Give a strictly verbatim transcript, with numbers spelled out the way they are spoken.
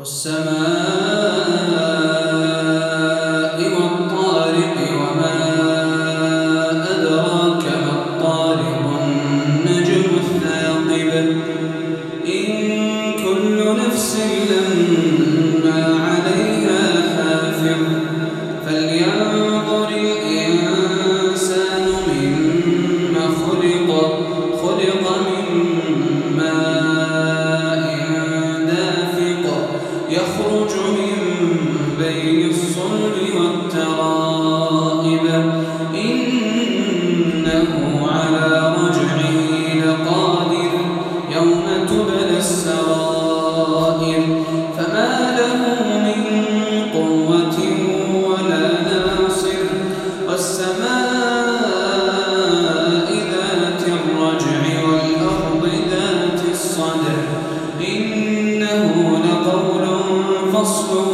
والسماء والطارق وما أدراك ما الطارق النجم الثاقب إن كل نفس لما عليها حافظ فلينظر الإنسان مما خلق خلق من ماء دافق يخرج من بين الصلب والترائب إنه على رجعه لقادر يوم تبلى السرائر فما له من قوة ولا ناصر والسماء ذات الرجع والأرض ذات الصدع إنه لقول فصل